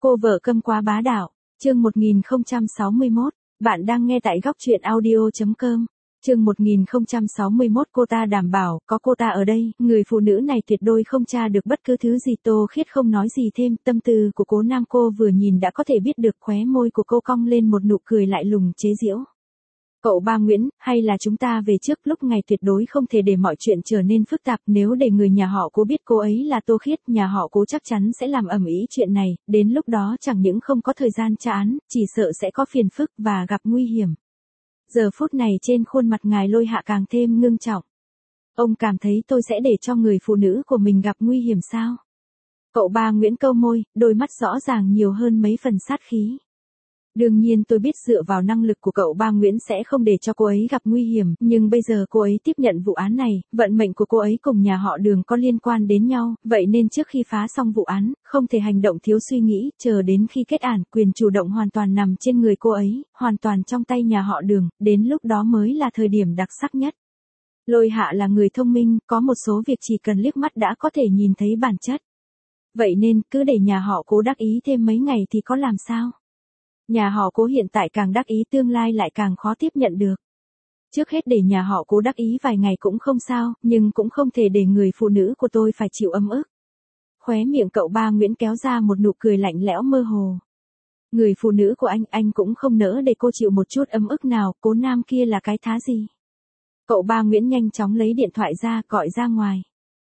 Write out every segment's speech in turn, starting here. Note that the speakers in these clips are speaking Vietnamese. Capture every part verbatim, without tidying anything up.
Cô vợ câm quá bá đạo, chương một nghìn không trăm sáu mươi mốt, bạn đang nghe tại góc truyện audio.com. Chương một nghìn không trăm sáu mươi mốt cô ta đảm bảo, có cô ta ở đây, người phụ nữ này tuyệt đối không tra được bất cứ thứ gì. Tô Khiết không nói gì thêm, tâm tư của Cố Nam cô vừa nhìn đã có thể biết được, khóe môi của cô cong lên một nụ cười lại lùng chế giễu. Cậu ba Nguyễn, hay là chúng ta về trước, lúc ngày tuyệt đối không thể để mọi chuyện trở nên phức tạp, nếu để người nhà họ Cố biết cô ấy là Tô Khiết, nhà họ Cố chắc chắn sẽ làm ầm ĩ chuyện này, đến lúc đó chẳng những không có thời gian tra án, chỉ sợ sẽ có phiền phức và gặp nguy hiểm. Giờ phút này trên khuôn mặt ngài Lôi Hạ càng thêm ngưng trọng. Ông cảm thấy tôi sẽ để cho người phụ nữ của mình gặp nguy hiểm sao? Cậu ba Nguyễn câu môi, đôi mắt rõ ràng nhiều hơn mấy phần sát khí. Đương nhiên tôi biết dựa vào năng lực của cậu ba Nguyễn sẽ không để cho cô ấy gặp nguy hiểm, nhưng bây giờ cô ấy tiếp nhận vụ án này, vận mệnh của cô ấy cùng nhà họ Đường có liên quan đến nhau, vậy nên trước khi phá xong vụ án, không thể hành động thiếu suy nghĩ, chờ đến khi kết án, quyền chủ động hoàn toàn nằm trên người cô ấy, hoàn toàn trong tay nhà họ Đường, đến lúc đó mới là thời điểm đặc sắc nhất. Lôi Hạ là người thông minh, có một số việc chỉ cần liếc mắt đã có thể nhìn thấy bản chất. Vậy nên, cứ để nhà họ Cố đắc ý thêm mấy ngày thì có làm sao? Nhà họ Cố hiện tại càng đắc ý, tương lai lại càng khó tiếp nhận được. Trước hết để nhà họ Cố đắc ý vài ngày cũng không sao, nhưng cũng không thể để người phụ nữ của tôi phải chịu ấm ức. Khóe miệng cậu ba Nguyễn kéo ra một nụ cười lạnh lẽo mơ hồ. Người phụ nữ của anh, anh cũng không nỡ để cô chịu một chút ấm ức nào, Cố Nam kia là cái thá gì? Cậu ba Nguyễn nhanh chóng lấy điện thoại ra, gọi ra ngoài.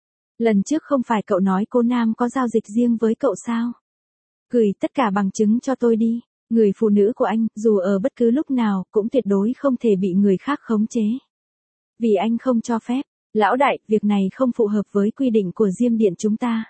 Lần trước không phải cậu nói Cố Nam có giao dịch riêng với cậu sao? Gửi tất cả bằng chứng cho tôi đi. Người phụ nữ của anh, dù ở bất cứ lúc nào, cũng tuyệt đối không thể bị người khác khống chế. Vì anh không cho phép. Lão đại, việc này không phù hợp với quy định của Diêm Điện chúng ta.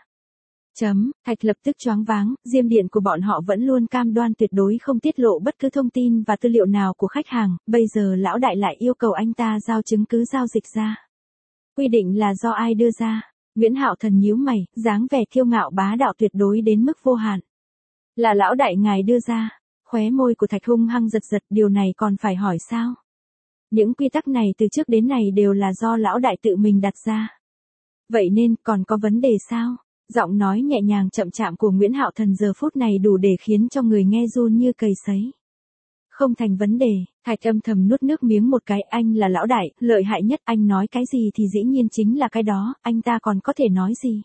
Chấm, Thạch lập tức choáng váng, Diêm Điện của bọn họ vẫn luôn cam đoan tuyệt đối không tiết lộ bất cứ thông tin và tư liệu nào của khách hàng, bây giờ lão đại lại yêu cầu anh ta giao chứng cứ giao dịch ra. Quy định là do ai đưa ra? Nguyễn Hạo Thần nhíu mày, dáng vẻ kiêu ngạo bá đạo tuyệt đối đến mức vô hạn. Là lão đại ngài đưa ra. Khóe môi của Thạch hung hăng giật giật, điều này còn phải hỏi sao? Những quy tắc này từ trước đến nay đều là do lão đại tự mình đặt ra. Vậy nên, còn có vấn đề sao? Giọng nói nhẹ nhàng chậm chạm của Nguyễn Hạo Thần giờ phút này đủ để khiến cho người nghe run như cầy sấy. Không thành vấn đề, Thạch âm thầm nuốt nước miếng một cái, anh là lão đại, lợi hại nhất, anh nói cái gì thì dĩ nhiên chính là cái đó, anh ta còn có thể nói gì?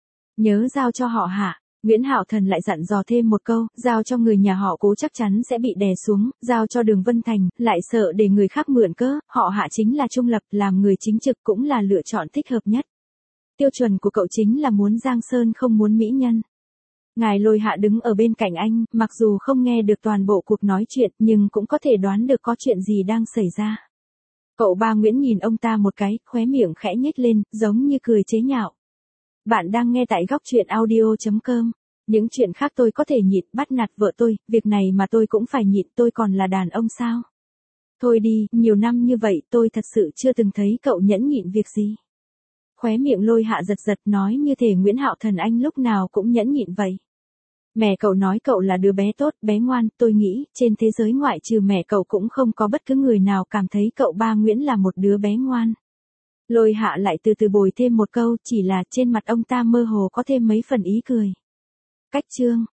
Nhớ giao cho họ Hạ. Nguyễn Hạo Thần lại dặn dò thêm một câu, giao cho người nhà họ Cố chắc chắn sẽ bị đè xuống, giao cho Đường Vân Thành, lại sợ để người khác mượn cớ, họ Hạ chính là trung lập, làm người chính trực cũng là lựa chọn thích hợp nhất. Tiêu chuẩn của cậu chính là muốn giang sơn không muốn mỹ nhân. Ngài Lôi Hạ đứng ở bên cạnh anh, mặc dù không nghe được toàn bộ cuộc nói chuyện, nhưng cũng có thể đoán được có chuyện gì đang xảy ra. Cậu ba Nguyễn nhìn ông ta một cái, khóe miệng khẽ nhếch lên, giống như cười chế nhạo. Bạn đang nghe tại góc truyện audio.com. Những chuyện khác tôi có thể nhịn, bắt nạt vợ tôi, việc này mà tôi cũng phải nhịn, tôi còn là đàn ông sao? Thôi đi, nhiều năm như vậy tôi thật sự chưa từng thấy cậu nhẫn nhịn việc gì. Khóe miệng Lôi Hạ giật giật, nói như thể Nguyễn Hạo Thần anh lúc nào cũng nhẫn nhịn vậy. Mẹ cậu nói cậu là đứa bé tốt, bé ngoan, tôi nghĩ, trên thế giới ngoại trừ mẹ cậu cũng không có bất cứ người nào cảm thấy cậu ba Nguyễn là một đứa bé ngoan. Lôi Hạ lại từ từ bồi thêm một câu, chỉ là trên mặt ông ta mơ hồ có thêm mấy phần ý cười. Cách chương,